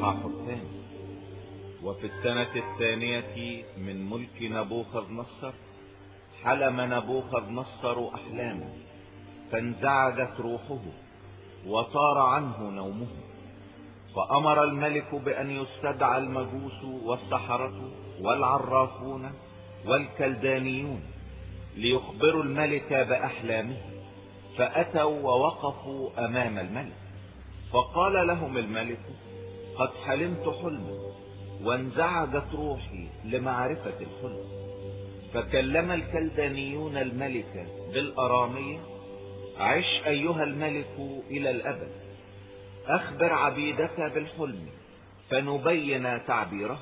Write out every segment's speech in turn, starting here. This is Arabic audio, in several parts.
الإصحاح الثاني. وفي السنة الثانية من ملك نبوخذ نصر حلم نبوخذ نصر أحلاما، فانزعجت روحه وطار عنه نومه، فأمر الملك بأن يستدعى المجوس والسحرة والعرافون والكلدانيون ليخبروا الملك بأحلامه. فأتوا ووقفوا أمام الملك، فقال لهم الملك: قد حلمت حلما، وانزعجت روحي لمعرفة الحلم. فكلم الكلدانيون الملك بالأرامية: عش أيها الملك إلى الأبد، أخبر عبيدك بالحلم فنبين تعبيره.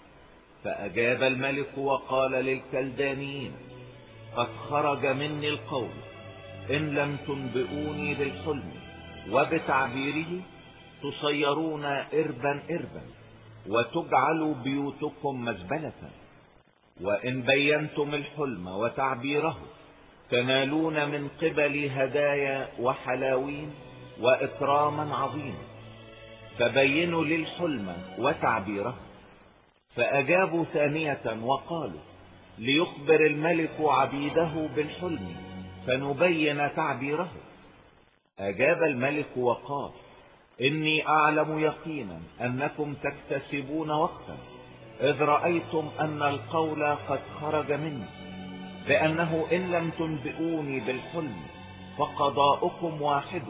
فأجاب الملك وقال للكلدانيين: قد خرج مني القول، إن لم تنبئوني بالحلم وبتعبيره تصيرون إربا إربا، وتجعل بيوتكم مزبلة، وإن بينتم الحلم وتعبيره تنالون من قبل هدايا وحلاوين وإكراما عظيما. فبينوا لي الحلم وتعبيره. فأجابوا ثانية وقالوا: ليخبر الملك عبيده بالحلم فنبين تعبيره. أجاب الملك وقال: إني أعلم يقينا أنكم تكتسبون وقتا، إذ رأيتم أن القول قد خرج مني، بأنه إن لم تنبئوني بالحلم فقضاؤكم واحد،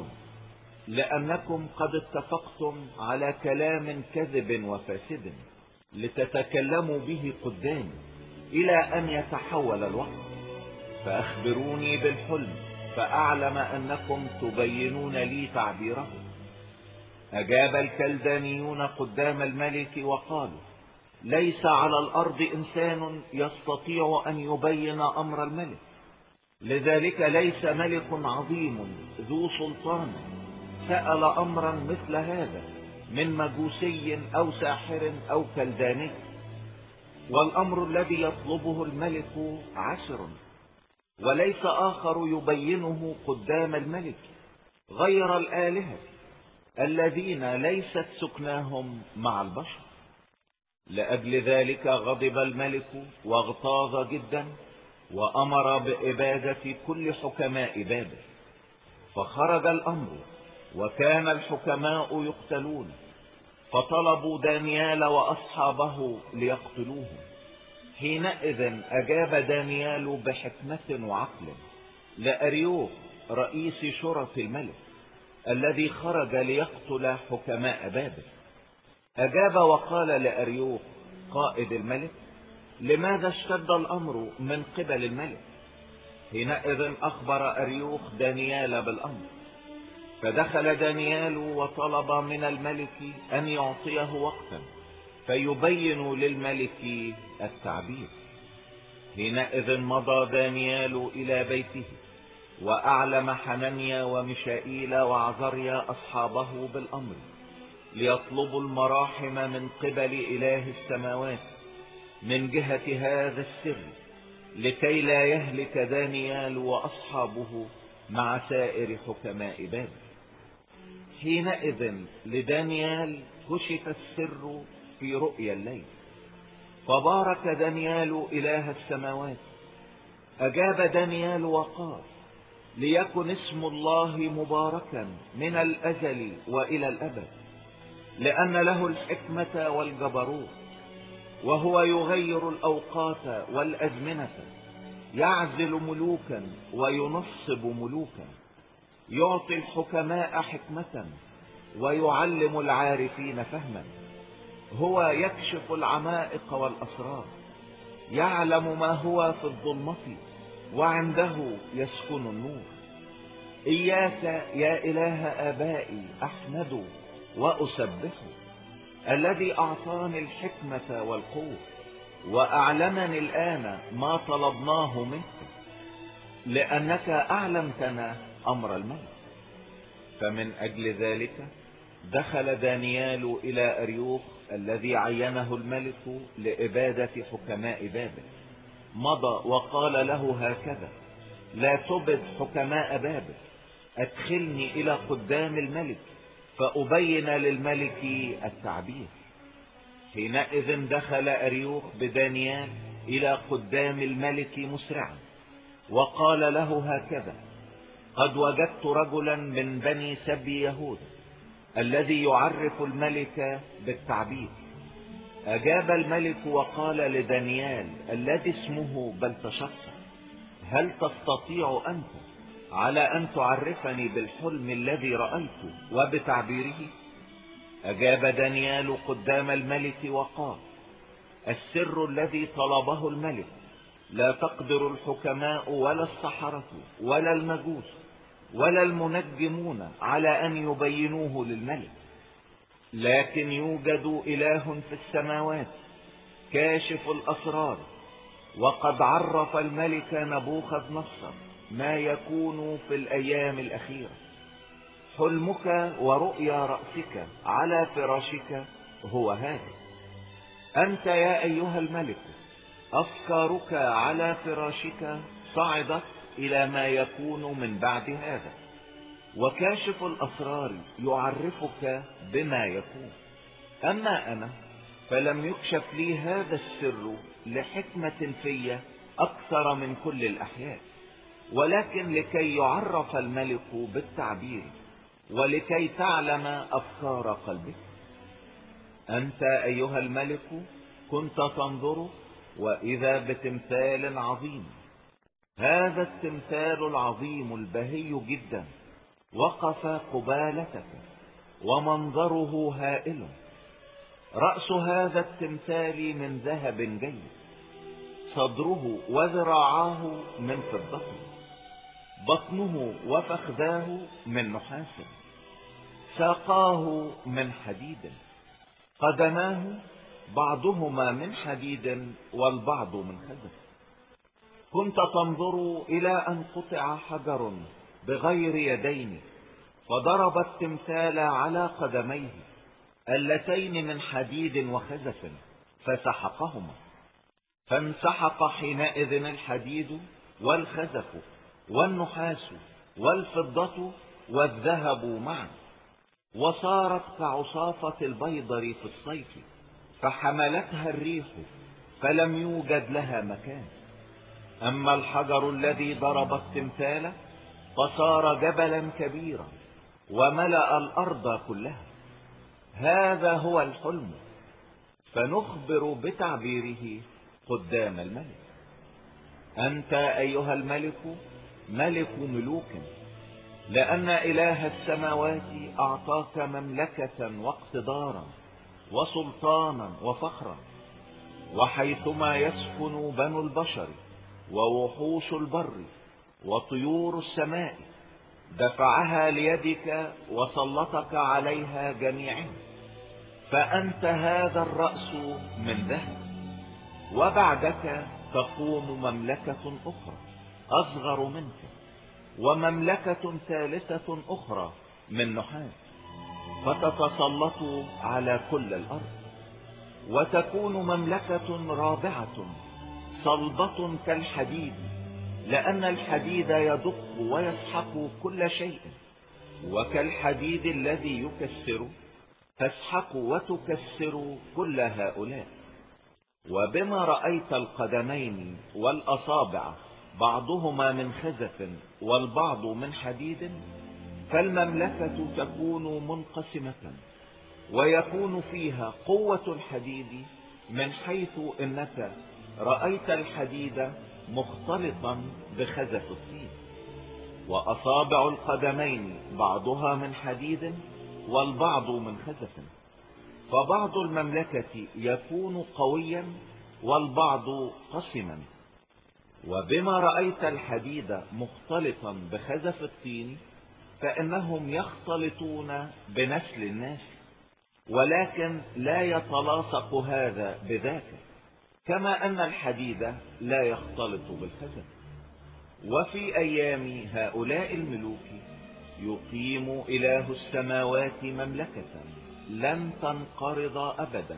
لأنكم قد اتفقتم على كلام كذب وفاسد لتتكلموا به قدامي إلى أن يتحول الوقت. فأخبروني بالحلم فأعلم أنكم تبينون لي تعبيره. أجاب الكلدانيون قدام الملك وقالوا: ليس على الأرض إنسان يستطيع أن يبين أمر الملك، لذلك ليس ملك عظيم ذو سلطان سأل أمرا مثل هذا من مجوسي أو ساحر أو كلداني. والأمر الذي يطلبه الملك عسر، وليس آخر يبينه قدام الملك غير الآلهة الذين ليست سكناهم مع البشر. لأجل ذلك غضب الملك واغتاظ جدا، وأمر بإبادة كل حكماء بابل. فخرج الأمر، وكان الحكماء يقتلون، فطلبوا دانيال وأصحابه ليقتلوهم. حينئذ أجاب دانيال بحكمة وعقل لأريوخ رئيس شرف الملك الذي خرج ليقتل حكماء بابل. أجاب وقال لأريوخ قائد الملك: لماذا اشتد الأمر من قبل الملك؟ حينئذ أخبر أريوخ دانيال بالأمر. فدخل دانيال وطلب من الملك أن يعطيه وقتا فيبين للملك التعبير. حينئذ مضى دانيال إلى بيته، وأعلم حنانيا وميشائيل وعزريا أصحابه بالأمر ليطلبوا المراحم من قبل إله السماوات من جهة هذا السر، لكي لا يهلك دانيال وأصحابه مع سائر حكماء بابل. حينئذ لدانيال كشف السر في رؤيا الليل، فبارك دانيال إله السماوات. أجاب دانيال وقال: ليكن اسم الله مباركا من الأزل وإلى الأبد، لأن له الحكمة والجبروت، وهو يغير الأوقات والأزمنة، يعزل ملوكا وينصب ملوكا، يعطي الحكماء حكمة ويعلم العارفين فهما. هو يكشف العمائق والأسرار، يعلم ما هو في الظلمة، وعنده يسكن النور. إياك يا إله آبائي أحمد وأسبح، الذي أعطاني الحكمة والقوة، وأعلمني الآن ما طلبناه منك، لأنك أعلمتنا أمر الملك. فمن أجل ذلك دخل دانيال إلى أريوخ الذي عينه الملك لإبادة حكماء بابل. مضى وقال له هكذا: لا تبد حكماء بابل، أدخلني إلى قدام الملك فأبين للملك التعبير. حينئذ دخل أريوخ بدانيال إلى قدام الملك مسرعا، وقال له هكذا: قد وجدت رجلا من بني سبي يهوذا الذي يعرف الملك بالتعبير. أجاب الملك وقال لدانيال الذي اسمه بلتشصر: هل تستطيع أنت على أن تعرفني بالحلم الذي رأيته وبتعبيره؟ أجاب دانيال قدام الملك وقال: السر الذي طلبه الملك لا تقدر الحكماء ولا السحرة ولا المجوس ولا المنجمون على أن يبينوه للملك، لكن يوجد إله في السماوات كاشف الأسرار، وقد عرف الملك نبوخذ نصر ما يكون في الأيام الأخيرة. حلمك ورؤيا رأسك على فراشك هو هذا: أنت يا أيها الملك أفكارك على فراشك صعدت إلى ما يكون من بعد هذا، وكاشف الأسرار يعرفك بما يكون. أما أنا فلم يكشف لي هذا السر لحكمة في أكثر من كل الأحياء، ولكن لكي يعرف الملك بالتعبير ولكي تعلم أفكار قلبك. أنت أيها الملك كنت تنظر وإذا بتمثال عظيم. هذا التمثال العظيم البهي جدا وقف قبالتك ومنظره هائل. رأس هذا التمثال من ذهب جيد، صدره وذراعاه من فضة، بطنه وفخذاه من نحاس، ساقاه من حديد، قدماه بعضهما من حديد والبعض من خزف. كنت تنظر إلى أن قطع حجر بغير يدين، فضرب التمثال على قدميه اللتين من حديد وخزف فسحقهما، فانسحق حينئذ الحديد والخزف والنحاس والفضة والذهب معا، وصارت كعصافة البيضر في الصيف، فحملتها الريح فلم يوجد لها مكان. أما الحجر الذي ضرب التمثال فصار جبلا كبيرا وملأ الأرض كلها. هذا هو الحلم، فنخبر بتعبيره قدام الملك. أنت أيها الملك ملك ملوك، لأن إله السماوات أعطاك مملكة واقتدارا وسلطانا وفخرا، وحيثما يسكن بنو البشر ووحوش البر وطيور السماء دفعها ليدك وسلطك عليها جميعها. فأنت هذا الرأس من ذهب، وبعدك تقوم مملكة أخرى أصغر منك، ومملكة ثالثة أخرى من نحاس، فتتسلط على كل الأرض. وتكون مملكة رابعة صلبة كالحديد، لأن الحديد يدق ويسحق كل شيء، وكالحديد الذي يكسر تسحق وتكسر كل هؤلاء. وبما رأيت القدمين والأصابع بعضهما من خزف والبعض من حديد، فالمملكة تكون منقسمة، ويكون فيها قوة الحديد، من حيث انك رأيت الحديد مختلطا بخزف الطين. وأصابع القدمين بعضها من حديد والبعض من خزف، فبعض المملكة يكون قويا والبعض قسما. وبما رأيت الحديد مختلطا بخزف الطين، فإنهم يختلطون بنسل الناس، ولكن لا يتلاصق هذا بذاك، كما أن الحديد لا يختلط بالخزف. وفي أيام هؤلاء الملوك يقيم إله السماوات مملكة لن تنقرض أبدا،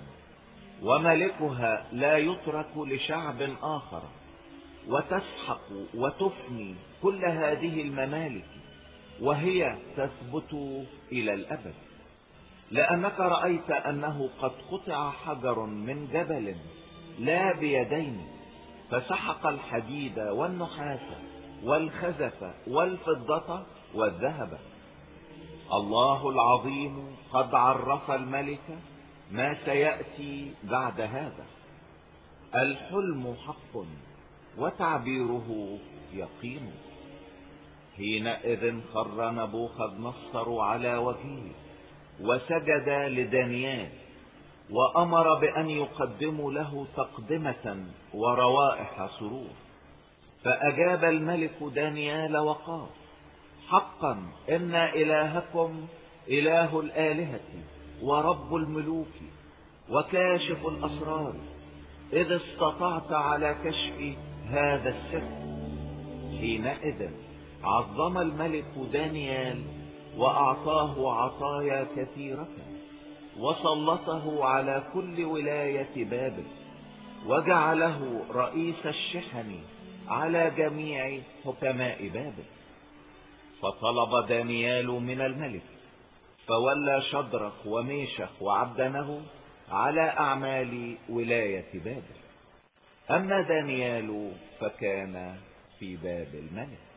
وملكها لا يترك لشعب آخر، وتسحق وتفني كل هذه الممالك، وهي تثبت إلى الأبد. لأنك رأيت أنه قد قطع حجر من جبل لا بيدين، فسحق الحديد والنحاس والخزف والفضة والذهب. الله العظيم قد عرف الملك ما سيأتي بعد هذا. الحلم حق وتعبيره يقين. حينئذ خر نبوخذ نصر على وجهه وسجد لدانيال، وأمر بأن يقدموا له تقدمة وروائح سرور. فأجاب الملك دانيال وقال: حقا إن إلهكم إله الآلهة ورب الملوك وكاشف الأسرار، إذ استطعت على كشف هذا السر. حينئذ عظم الملك دانيال وأعطاه عطايا كثيرة، وسلطه على كل ولاية بابل، وجعله رئيس الشحن على جميع حكماء بابل. فطلب دانيال من الملك، فولى شدرخ وميشخ وعبدنه على أعمال ولاية بابل. أما دانيال فكان في باب الملك.